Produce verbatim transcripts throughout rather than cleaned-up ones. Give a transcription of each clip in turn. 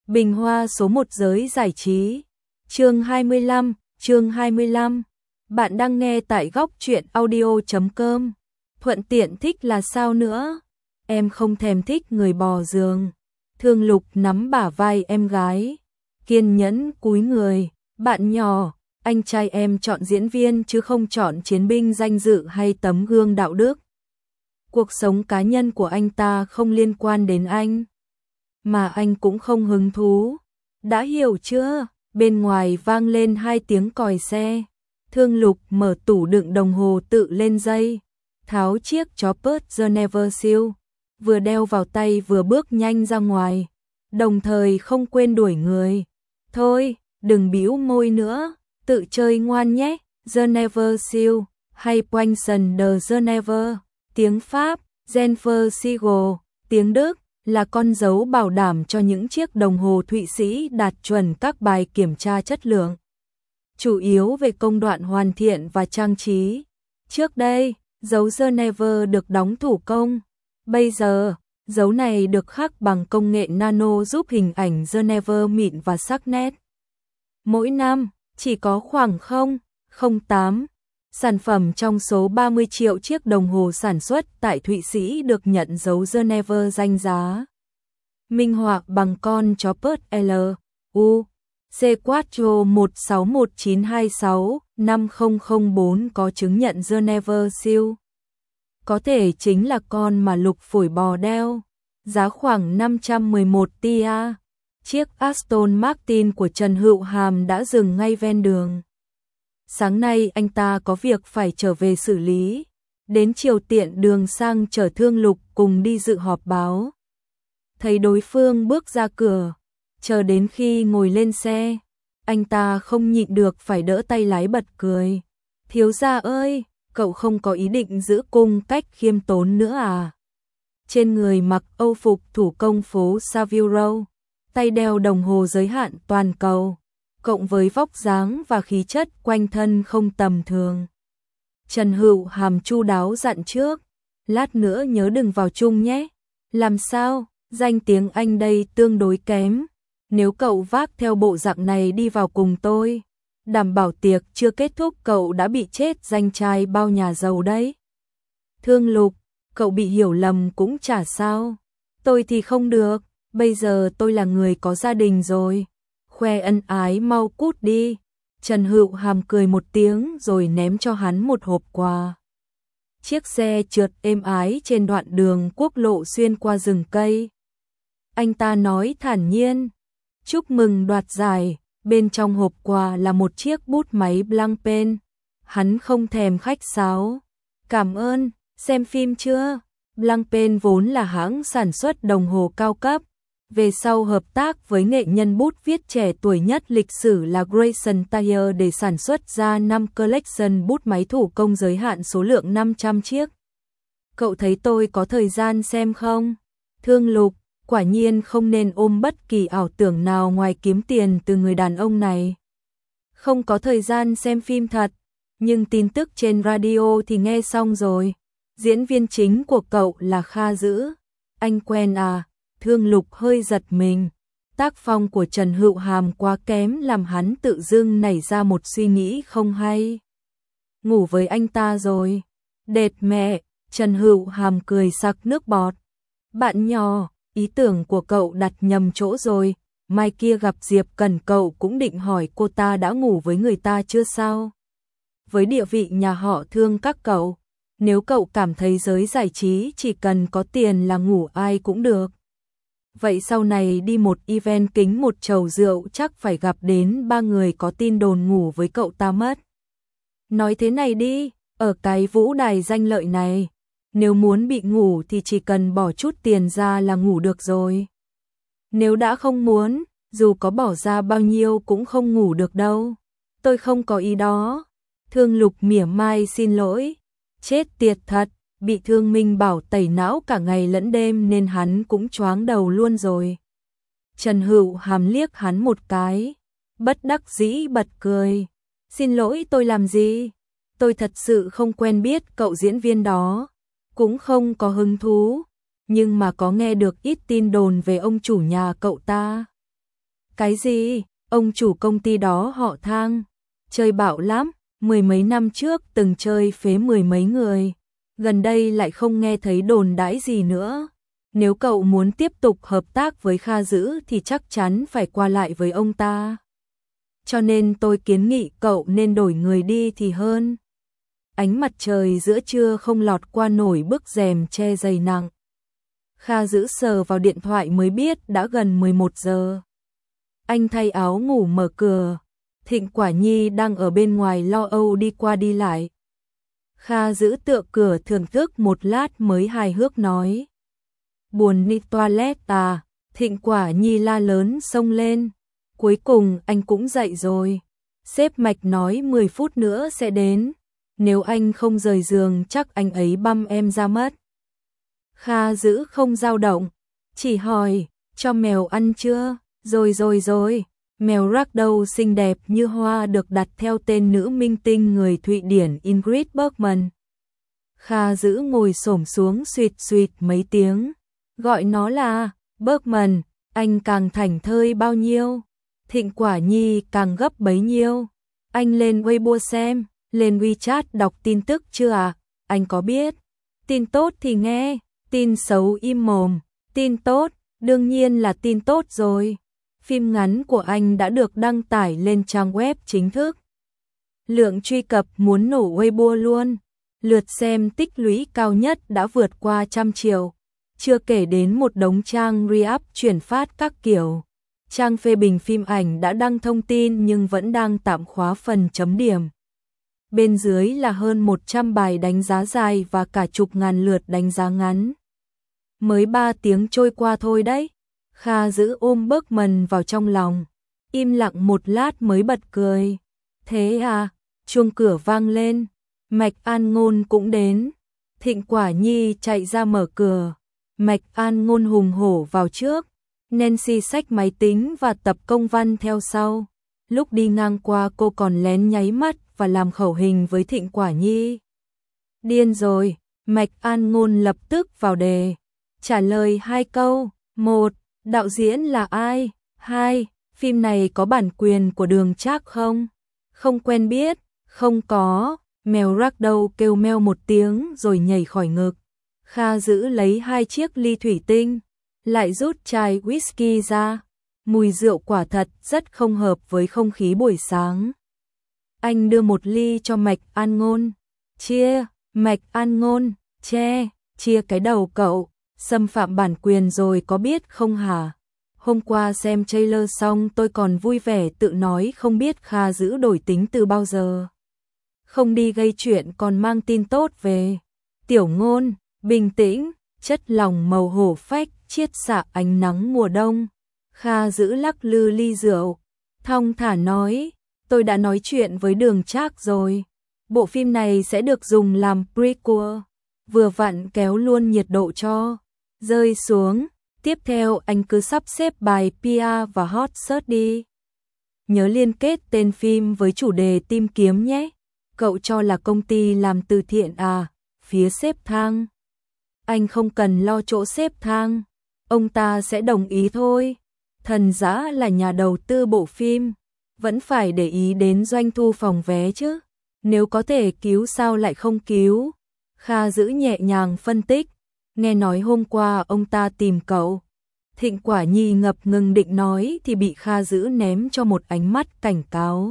Bình hoa số một giới giải trí. Chương hai mươi lăm, chương hai mươi lăm. Bạn đang nghe tại góc truyện audio chấm com. Thuận tiện thích là sao nữa? Em không thèm thích người bò giường. Thương Lục nắm bả vai em gái, kiên nhẫn cúi người. Bạn nhỏ, anh trai em chọn diễn viên chứ không chọn chiến binh danh dự hay tấm gương đạo đức. Cuộc sống cá nhân của anh ta không liên quan đến anh, mà anh cũng không hứng thú. Đã hiểu chưa? Bên ngoài vang lên hai tiếng còi xe. Thương Lục mở tủ đựng đồng hồ tự lên dây, tháo chiếc Chopard The Never Seal, vừa đeo vào tay vừa bước nhanh ra ngoài, đồng thời không quên đuổi người. Thôi, đừng bĩu môi nữa, tự chơi ngoan nhé. The Never Seal hay Poinson de Genève, tiếng Pháp, Genfer Siegel, tiếng Đức, là con dấu bảo đảm cho những chiếc đồng hồ Thụy Sĩ đạt chuẩn các bài kiểm tra chất lượng, chủ yếu về công đoạn hoàn thiện và trang trí. Trước đây, dấu Geneva được đóng thủ công. Bây giờ, dấu này được khắc bằng công nghệ nano giúp hình ảnh Geneva mịn và sắc nét. Mỗi năm, chỉ có khoảng không phẩy tám sản phẩm trong số ba mươi triệu chiếc đồng hồ sản xuất tại Thụy Sĩ được nhận dấu Geneva danh giá. Minh họa bằng con Chopard L U C Quattro một sáu một chín hai sáu năm không không bốn có chứng nhận Geneva Seal. Có thể chính là con mà Lục phổi bò đeo, giá khoảng năm trăm mười một tia. Chiếc Aston Martin của Trần Hữu Hàm đã dừng ngay ven đường. Sáng nay anh ta có việc phải trở về xử lý, đến chiều tiện đường sang chở Thương Lục cùng đi dự họp báo. Thấy đối phương bước ra cửa, chờ đến khi ngồi lên xe, anh ta không nhịn được phải đỡ tay lái bật cười. Thiếu gia ơi, cậu không có ý định giữ cung cách khiêm tốn nữa à? Trên người mặc âu phục thủ công phố Savile Row, tay đeo đồng hồ giới hạn toàn cầu, cộng với vóc dáng và khí chất quanh thân không tầm thường. Trần Hữu Hàm chu đáo dặn trước, lát nữa nhớ đừng vào chung nhé. Làm sao? Danh tiếng anh đây tương đối kém. Nếu cậu vác theo bộ dạng này đi vào cùng tôi, đảm bảo tiệc chưa kết thúc cậu đã bị chết danh trai bao nhà giàu đấy. Thương Lục, cậu bị hiểu lầm cũng chả sao. Tôi thì không được, bây giờ tôi là người có gia đình rồi. Khoe ân ái mau cút đi. Trần Hữu Hàm cười một tiếng rồi ném cho hắn một hộp quà. Chiếc xe trượt êm ái trên đoạn đường quốc lộ xuyên qua rừng cây. Anh ta nói thản nhiên, chúc mừng đoạt giải. Bên trong hộp quà là một chiếc bút máy blank pen. Hắn không thèm khách sáo. Cảm ơn, xem phim chưa? Blank pen vốn là hãng sản xuất đồng hồ cao cấp. Về sau hợp tác với nghệ nhân bút viết trẻ tuổi nhất lịch sử là Grayson Taylor để sản xuất ra năm collection bút máy thủ công giới hạn số lượng năm trăm chiếc. Cậu thấy tôi có thời gian xem không? Thương Lục, quả nhiên không nên ôm bất kỳ ảo tưởng nào ngoài kiếm tiền từ người đàn ông này. Không có thời gian xem phim thật, nhưng tin tức trên radio thì nghe xong rồi. Diễn viên chính của cậu là Kha Dữ. Anh quen à? Thương Lục hơi giật mình. Tác phong của Trần Hữu Hàm quá kém làm hắn tự dưng nảy ra một suy nghĩ không hay. Ngủ với anh ta rồi. Đệt mẹ, Trần Hữu Hàm cười sặc nước bọt. Bạn nhỏ, ý tưởng của cậu đặt nhầm chỗ rồi. Mai kia gặp Diệp Cần cậu cũng định hỏi cô ta đã ngủ với người ta chưa sao? Với địa vị nhà họ Thương các cậu, nếu cậu cảm thấy giới giải trí chỉ cần có tiền là ngủ ai cũng được, vậy sau này đi một event kính một chầu rượu chắc phải gặp đến ba người có tin đồn ngủ với cậu ta mất. Nói thế này đi, ở cái vũ đài danh lợi này, nếu muốn bị ngủ thì chỉ cần bỏ chút tiền ra là ngủ được rồi. Nếu đã không muốn, dù có bỏ ra bao nhiêu cũng không ngủ được đâu. Tôi không có ý đó. Thương Lục mỉa mai xin lỗi. Chết tiệt thật. Bị Thương Minh Bảo tẩy não cả ngày lẫn đêm nên hắn cũng choáng đầu luôn rồi. Trần Hữu Hàm liếc hắn một cái, bất đắc dĩ bật cười. Xin lỗi tôi làm gì? Tôi thật sự không quen biết cậu diễn viên đó, cũng không có hứng thú, nhưng mà có nghe được ít tin đồn về ông chủ nhà cậu ta. Cái gì? Ông chủ công ty đó họ Thang, chơi bạo lắm, mười mấy năm trước từng chơi phế mười mấy người, gần đây lại không nghe thấy đồn đãi gì nữa. Nếu cậu muốn tiếp tục hợp tác với Kha Dữ thì chắc chắn phải qua lại với ông ta. Cho nên tôi kiến nghị cậu nên đổi người đi thì hơn. Ánh mặt trời giữa trưa không lọt qua nổi bức rèm che dày nặng. Kha Dữ sờ vào điện thoại mới biết đã gần mười một giờ. Anh thay áo ngủ mở cửa. Thịnh Quả Nhi đang ở bên ngoài lo âu đi qua đi lại. Kha Dữ tựa cửa thưởng thức một lát mới hài hước nói. Buồn đi toilet à? Thịnh Quả Nhi la lớn xông lên. Cuối cùng anh cũng dậy rồi. Sếp Mạch nói mười phút nữa sẽ đến. Nếu anh không rời giường chắc anh ấy băm em ra mất. Kha Dữ không dao động, chỉ hỏi, cho mèo ăn chưa? Rồi rồi rồi, mèo Ragdoll xinh đẹp như hoa được đặt theo tên nữ minh tinh người Thụy Điển Ingrid Bergman. Kha Dữ ngồi xổm xuống suýt suýt mấy tiếng, gọi nó là Bergman, anh càng thảnh thơi bao nhiêu, Thịnh Quả Nhi càng gấp bấy nhiêu. Anh lên Weibo xem, lên WeChat đọc tin tức chưa à? Anh có biết, tin tốt thì nghe, tin xấu im mồm, tin tốt, đương nhiên là tin tốt rồi. Phim ngắn của anh đã được đăng tải lên trang web chính thức. Lượng truy cập muốn nổ Weibo luôn. Lượt xem tích lũy cao nhất đã vượt qua trăm triệu. Chưa kể đến một đống trang re-up chuyển phát các kiểu. Trang phê bình phim ảnh đã đăng thông tin nhưng vẫn đang tạm khóa phần chấm điểm. Bên dưới là hơn một trăm bài đánh giá dài và cả chục ngàn lượt đánh giá ngắn. Mới ba tiếng trôi qua thôi đấy. Kha Dữ ôm Bergman vào trong lòng, im lặng một lát mới bật cười. Thế à? Chuông cửa vang lên, Mạch An Ngôn cũng đến. Thịnh Quả Nhi chạy ra mở cửa, Mạch An Ngôn hùng hổ vào trước, Nancy xách máy tính và tập công văn theo sau. Lúc đi ngang qua cô còn lén nháy mắt và làm khẩu hình với Thịnh Quả Nhi. Điên rồi, Mạch An Ngôn lập tức vào đề, trả lời hai câu. Một, đạo diễn là ai? Hai, phim này có bản quyền của Đường Trác không? Không quen biết, không có. Mèo Ragdoll kêu meo một tiếng rồi nhảy khỏi ngực. Kha Dữ lấy hai chiếc ly thủy tinh, lại rút chai whisky ra. Mùi rượu quả thật rất không hợp với không khí buổi sáng. Anh đưa một ly cho Mạch An Ngôn. Chia, Mạch An Ngôn, che, chia cái đầu cậu. Xâm phạm bản quyền rồi có biết không hả? Hôm qua xem trailer xong tôi còn vui vẻ tự nói không biết Kha Dữ đổi tính từ bao giờ. Không đi gây chuyện còn mang tin tốt về. Tiểu Ngôn, bình tĩnh, chất lỏng màu hổ phách chiết xạ ánh nắng mùa đông. Kha Dữ lắc lư ly rượu, thong thả nói, tôi đã nói chuyện với Đường Trác rồi. Bộ phim này sẽ được dùng làm prequel, vừa vặn kéo luôn nhiệt độ cho rơi xuống. Tiếp theo anh cứ sắp xếp bài pê e và hot search đi. Nhớ liên kết tên phim với chủ đề tìm kiếm nhé. Cậu cho là công ty làm từ thiện à? Phía xếp Thang. Anh không cần lo chỗ xếp Thang, ông ta sẽ đồng ý thôi. Thần Dã là nhà đầu tư bộ phim, vẫn phải để ý đến doanh thu phòng vé chứ. Nếu có thể cứu sao lại không cứu? Kha Dữ nhẹ nhàng phân tích. Nghe nói hôm qua ông ta tìm cậu. Thịnh Quả Nhi ngập ngừng định nói thì bị Kha Dữ ném cho một ánh mắt cảnh cáo.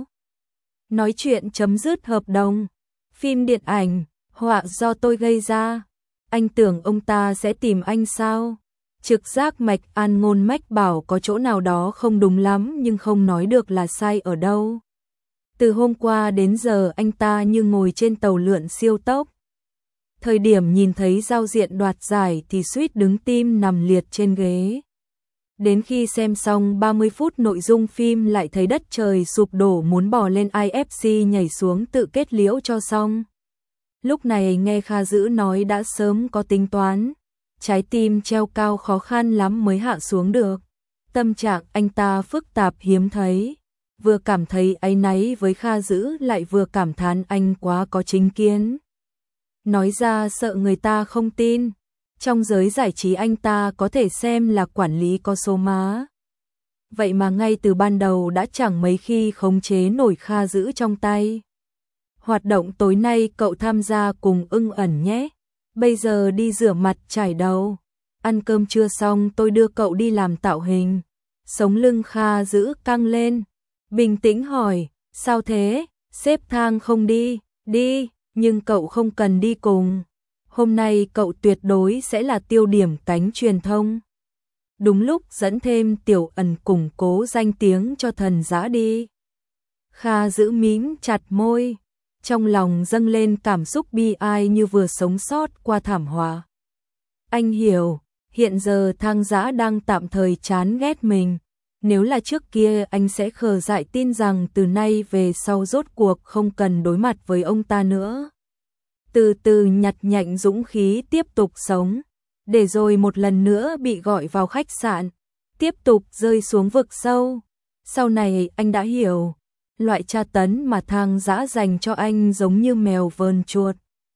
Nói chuyện chấm dứt hợp đồng. Phim điện ảnh, họa do tôi gây ra. Anh tưởng ông ta sẽ tìm anh sao? Trực giác Mạch An Ngôn mách bảo có chỗ nào đó không đúng lắm nhưng không nói được là sai ở đâu. Từ hôm qua đến giờ anh ta như ngồi trên tàu lượn siêu tốc. Thời điểm nhìn thấy giao diện đoạt giải thì suýt đứng tim nằm liệt trên ghế. Đến khi xem xong ba mươi phút nội dung phim lại thấy đất trời sụp đổ muốn bò lên i ép xê nhảy xuống tự kết liễu cho xong. Lúc này nghe Kha Dữ nói đã sớm có tính toán. Trái tim treo cao khó khăn lắm mới hạ xuống được. Tâm trạng anh ta phức tạp hiếm thấy. Vừa cảm thấy áy náy với Kha Dữ lại vừa cảm thán anh quá có chính kiến. Nói ra sợ người ta không tin. Trong giới giải trí anh ta có thể xem là quản lý có số má. vậy mà ngay từ ban đầu đã chẳng mấy khi khống chế nổi Kha giữ trong tay. Hoạt động tối nay cậu tham gia cùng Ưng Ẩn nhé. Bây giờ đi rửa mặt chải đầu. Ăn cơm trưa xong tôi đưa cậu đi làm tạo hình. Sống lưng Kha giữ căng lên. Bình tĩnh hỏi, sao thế? Sếp Thang không đi, đi, nhưng cậu không cần đi cùng. Hôm nay cậu tuyệt đối sẽ là tiêu điểm cánh truyền thông. Đúng lúc dẫn thêm Tiểu Ẩn củng cố danh tiếng cho Thần Dã đi. Kha giữ mím chặt môi, trong lòng dâng lên cảm xúc bi ai như vừa sống sót qua thảm họa. Anh hiểu, hiện giờ Thang Dã đang tạm thời chán ghét mình. Nếu là trước kia anh sẽ khờ dại tin rằng từ nay về sau rốt cuộc không cần đối mặt với ông ta nữa. Từ từ nhặt nhạnh dũng khí tiếp tục sống, để rồi một lần nữa bị gọi vào khách sạn, tiếp tục rơi xuống vực sâu. Sau này anh đã hiểu, loại tra tấn mà Thang Dã dành cho anh giống như mèo vờn chuột.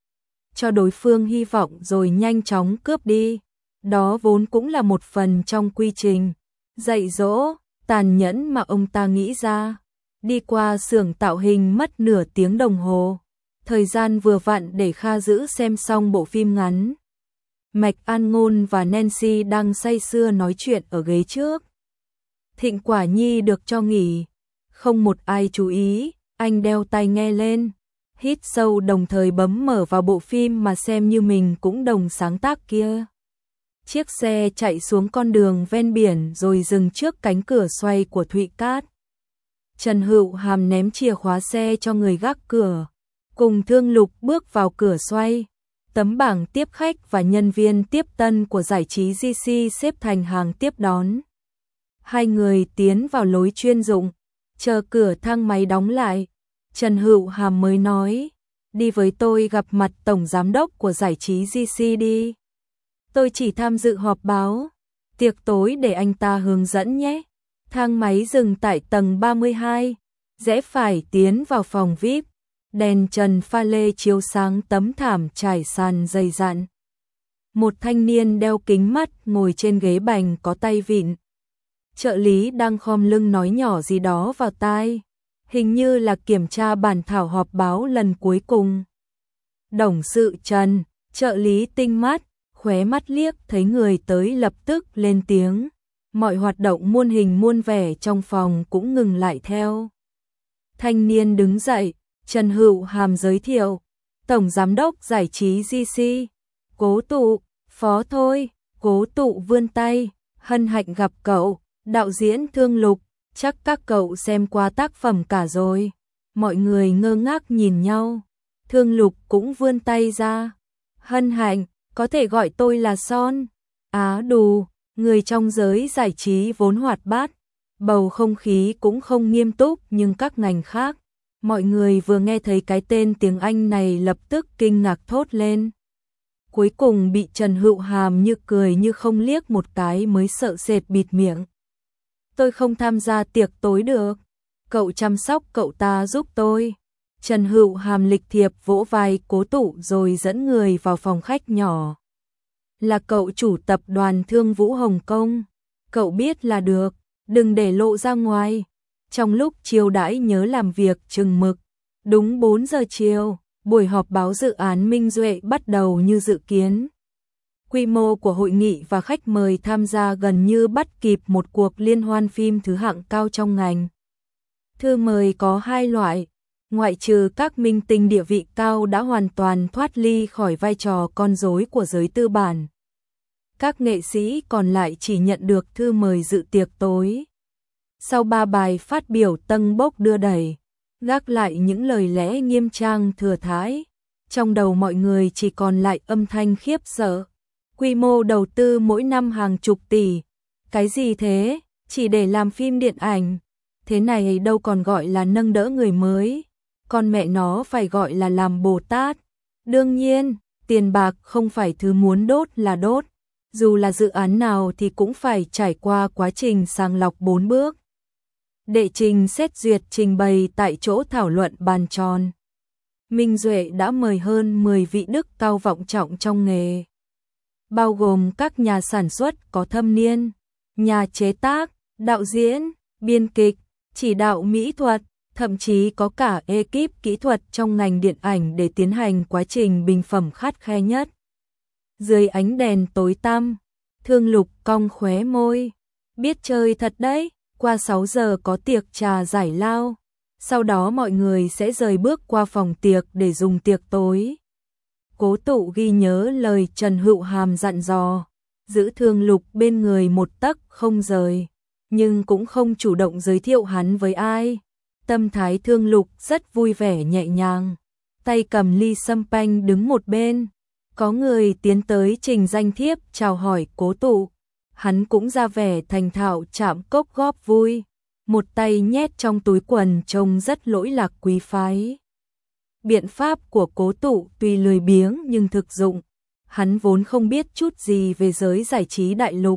Cho đối phương hy vọng rồi nhanh chóng cướp đi. Đó vốn cũng là một phần trong quy trình dạy dỗ tàn nhẫn mà ông ta nghĩ ra. Đi qua xưởng tạo hình mất nửa tiếng đồng hồ. Thời gian vừa vặn để Kha giữ xem xong bộ phim ngắn. Mạch An Ngôn và Nancy đang say sưa nói chuyện ở ghế trước. Thịnh Quả Nhi được cho nghỉ. Không một ai chú ý, anh đeo tai nghe lên. Hít sâu đồng thời bấm mở vào bộ phim mà xem như mình cũng đồng sáng tác kia. Chiếc xe chạy xuống con đường ven biển rồi dừng trước cánh cửa xoay của Thụy Cát. Trần Hữu Hàm ném chìa khóa xe cho người gác cửa. Cùng Thương Lục bước vào cửa xoay. Tấm bảng tiếp khách và nhân viên tiếp tân của giải trí giê xê xếp thành hàng tiếp đón. Hai người tiến vào lối chuyên dụng. Chờ cửa thang máy đóng lại. Trần Hữu Hàm mới nói, đi với tôi gặp mặt tổng giám đốc của giải trí giê xê đi. Tôi chỉ tham dự họp báo, tiệc tối để anh ta hướng dẫn nhé. Thang máy dừng tại tầng ba mươi hai, rẽ phải tiến vào phòng vi ai pi, đèn trần pha lê chiếu sáng tấm thảm trải sàn dày dặn. Một thanh niên đeo kính mắt ngồi trên ghế bành có tay vịn. Trợ lý đang khom lưng nói nhỏ gì đó vào tai, hình như là kiểm tra bản thảo họp báo lần cuối cùng. Đồng sự Trần, trợ lý tinh mắt, khóe mắt liếc thấy người tới lập tức lên tiếng. Mọi hoạt động muôn hình muôn vẻ trong phòng cũng ngừng lại theo. Thanh niên đứng dậy, Trần Hữu Hàm giới thiệu, tổng giám đốc giải trí giê xê, Cố Tụ, phó thôi. Cố Tụ vươn tay, hân hạnh gặp cậu. Đạo diễn Thương Lục, chắc các cậu xem qua tác phẩm cả rồi. Mọi người ngơ ngác nhìn nhau. Thương Lục cũng vươn tay ra. Hân hạnh, có thể gọi tôi là Son. Á đù, người trong giới giải trí vốn hoạt bát. Bầu không khí cũng không nghiêm túc nhưng các ngành khác. Mọi người vừa nghe thấy cái tên tiếng Anh này lập tức kinh ngạc thốt lên. Cuối cùng bị Trần Hữu Hàm như cười như không liếc một cái mới sợ sệt bịt miệng. Tôi không tham gia tiệc tối được. Cậu chăm sóc cậu ta giúp tôi. Trần Hữu Hàm lịch thiệp vỗ vai Cố Tụ rồi dẫn người vào phòng khách nhỏ. Là cậu chủ tập đoàn Thương Vũ Hồng Kông. Cậu biết là được, đừng để lộ ra ngoài. Trong lúc chiêu đãi nhớ làm việc chừng mực. Đúng bốn giờ chiều, buổi họp báo dự án Minh Duệ bắt đầu như dự kiến. Quy mô của hội nghị và khách mời tham gia gần như bắt kịp một cuộc liên hoan phim thứ hạng cao trong ngành. Thư mời có hai loại, ngoại trừ các minh tinh địa vị cao đã hoàn toàn thoát ly khỏi vai trò con rối của giới tư bản. Các nghệ sĩ còn lại chỉ nhận được thư mời dự tiệc tối. Sau ba bài phát biểu tâng bốc đưa đẩy, gác lại những lời lẽ nghiêm trang thừa thãi, trong đầu mọi người chỉ còn lại âm thanh khiếp sợ. Quy mô đầu tư mỗi năm hàng chục tỷ. Cái gì thế? Chỉ để làm phim điện ảnh. Thế này đâu còn gọi là nâng đỡ người mới. Con mẹ nó phải gọi là làm Bồ Tát. Đương nhiên, tiền bạc không phải thứ muốn đốt là đốt. Dù là dự án nào thì cũng phải trải qua quá trình sàng lọc bốn bước. Đệ trình xét duyệt trình bày tại chỗ thảo luận bàn tròn. Minh Duệ đã mời hơn mười vị đức cao vọng trọng trong nghề. Bao gồm các nhà sản xuất có thâm niên, nhà chế tác, đạo diễn, biên kịch, chỉ đạo mỹ thuật, thậm chí có cả ekip kỹ thuật trong ngành điện ảnh để tiến hành quá trình bình phẩm khắt khe nhất. Dưới ánh đèn tối tăm, Thương Lục cong khóe môi. Biết chơi thật đấy, qua sáu giờ có tiệc trà giải lao. Sau đó mọi người sẽ rời bước qua phòng tiệc để dùng tiệc tối. Cố Tụ ghi nhớ lời Trần Hữu Hàm dặn dò, giữ Thương Lục bên người một tấc không rời, nhưng cũng không chủ động giới thiệu hắn với ai. Tâm thái Thương Lục rất vui vẻ nhẹ nhàng, tay cầm ly sâm panh đứng một bên. Có người tiến tới trình danh thiếp chào hỏi Cố Tụ, hắn cũng ra vẻ thành thạo chạm cốc góp vui, một tay nhét trong túi quần trông rất lỗi lạc quý phái. Biện pháp của Cố Tụ tuy lười biếng nhưng thực dụng, hắn vốn không biết chút gì về giới giải trí đại lục.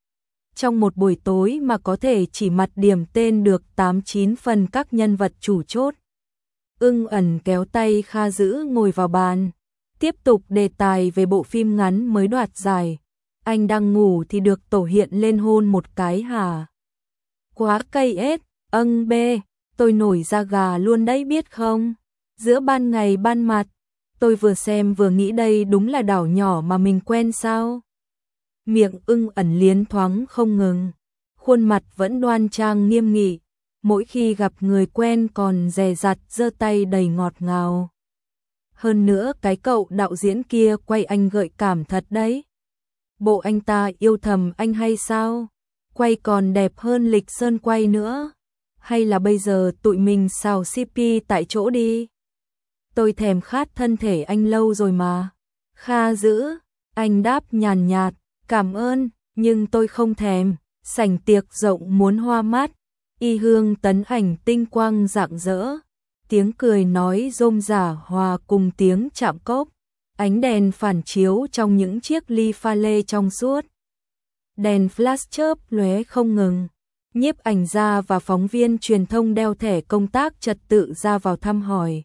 Trong một buổi tối mà có thể chỉ mặt điểm tên được tám chín phần các nhân vật chủ chốt. Ưng Ẩn kéo tay Kha Dữ ngồi vào bàn, tiếp tục đề tài về bộ phim ngắn mới đoạt giải. Anh đang ngủ thì được tổ hiện lên hôn một cái hả? Quá cây ết, âng bê, tôi nổi da gà luôn đấy biết không? Giữa ban ngày ban mặt, tôi vừa xem vừa nghĩ đây đúng là đảo nhỏ mà mình quen sao? Miệng Ưng Ẩn liến thoáng không ngừng, khuôn mặt vẫn đoan trang nghiêm nghị, mỗi khi gặp người quen còn dè dặt giơ tay đầy ngọt ngào. Hơn nữa cái cậu đạo diễn kia quay anh gợi cảm thật đấy. Bộ anh ta yêu thầm anh hay sao? Quay còn đẹp hơn Lịch Sơn quay nữa. Hay là bây giờ tụi mình xào xê pê tại chỗ đi? Tôi thèm khát thân thể anh lâu rồi mà. Kha Dữ, anh đáp nhàn nhạt, cảm ơn, nhưng tôi không thèm. Sảnh tiệc rộng muốn hoa mát, y hương tấn ảnh tinh quang rạng rỡ. Tiếng cười nói rôm rả hòa cùng tiếng chạm cốc. Ánh đèn phản chiếu trong những chiếc ly pha lê trong suốt. Đèn flash chớp lóe không ngừng. Nhiếp ảnh gia và phóng viên truyền thông đeo thẻ công tác trật tự ra vào thăm hỏi.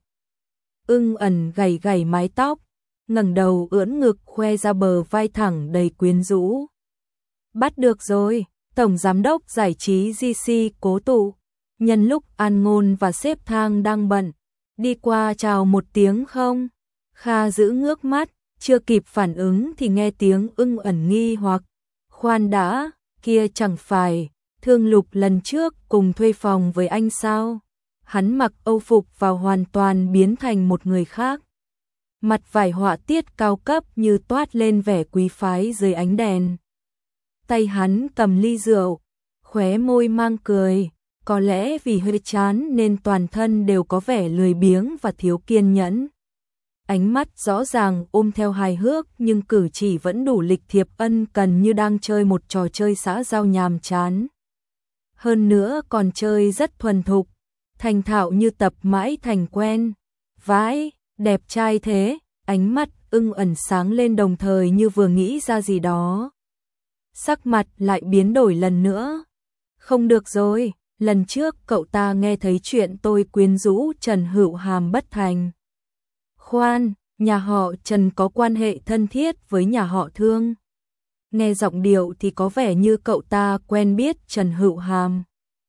Ưng Ẩn gảy gảy mái tóc, ngẩng đầu ưỡn ngực khoe ra bờ vai thẳng đầy quyến rũ. Bắt được rồi, Tổng Giám đốc Giải trí giê xê Cố Tụ. Nhân lúc An Ngôn và sếp Thang đang bận, đi qua chào một tiếng không? Kha Dữ ngước mắt, chưa kịp phản ứng thì nghe tiếng Ưng Ẩn nghi hoặc. Khoan đã, kia chẳng phải Thương Lục lần trước cùng thuê phòng với anh sao? Hắn mặc âu phục và hoàn toàn biến thành một người khác. Mặt vải họa tiết cao cấp như toát lên vẻ quý phái dưới ánh đèn. Tay hắn cầm ly rượu, khóe môi mang cười. Có lẽ vì hơi chán nên toàn thân đều có vẻ lười biếng và thiếu kiên nhẫn. Ánh mắt rõ ràng ôm theo hài hước nhưng cử chỉ vẫn đủ lịch thiệp ân cần như đang chơi một trò chơi xã giao nhàm chán. Hơn nữa còn chơi rất thuần thục, thành thạo như tập mãi thành quen. Vãi, đẹp trai thế, ánh mắt Ưng Ẩn sáng lên đồng thời như vừa nghĩ ra gì đó. Sắc mặt lại biến đổi lần nữa. Không được rồi. Lần trước cậu ta nghe thấy chuyện tôi quyến rũ Trần Hữu Hàm bất thành. Khoan, nhà họ Trần có quan hệ thân thiết với nhà họ Thương. Nghe giọng điệu thì có vẻ như cậu ta quen biết Trần Hữu Hàm.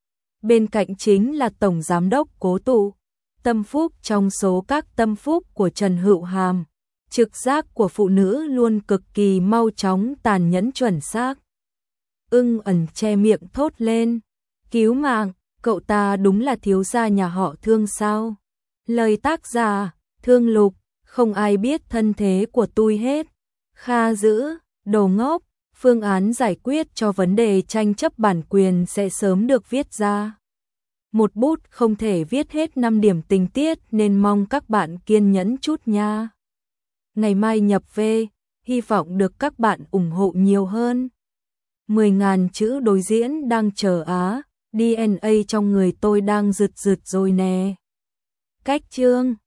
Bên cạnh chính là Tổng Giám đốc Cố Tụ, tâm phúc trong số các tâm phúc của Trần Hữu Hàm. Trực giác của phụ nữ luôn cực kỳ mau chóng tàn nhẫn chuẩn xác. Ưng Ẩn che miệng thốt lên. Cứu mạng, cậu ta đúng là thiếu gia nhà họ Thương sao? Lời tác giả, Thương Lục, không ai biết thân thế của tôi hết. Kha Dữ, đồ ngốc, phương án giải quyết cho vấn đề tranh chấp bản quyền sẽ sớm được viết ra. Một bút không thể viết hết năm điểm tình tiết nên mong các bạn kiên nhẫn chút nha. Ngày mai nhập về, hy vọng được các bạn ủng hộ nhiều hơn. mười nghìn chữ đối diễn đang chờ á. đê en a trong người tôi đang rực rực rồi nè. Cách chương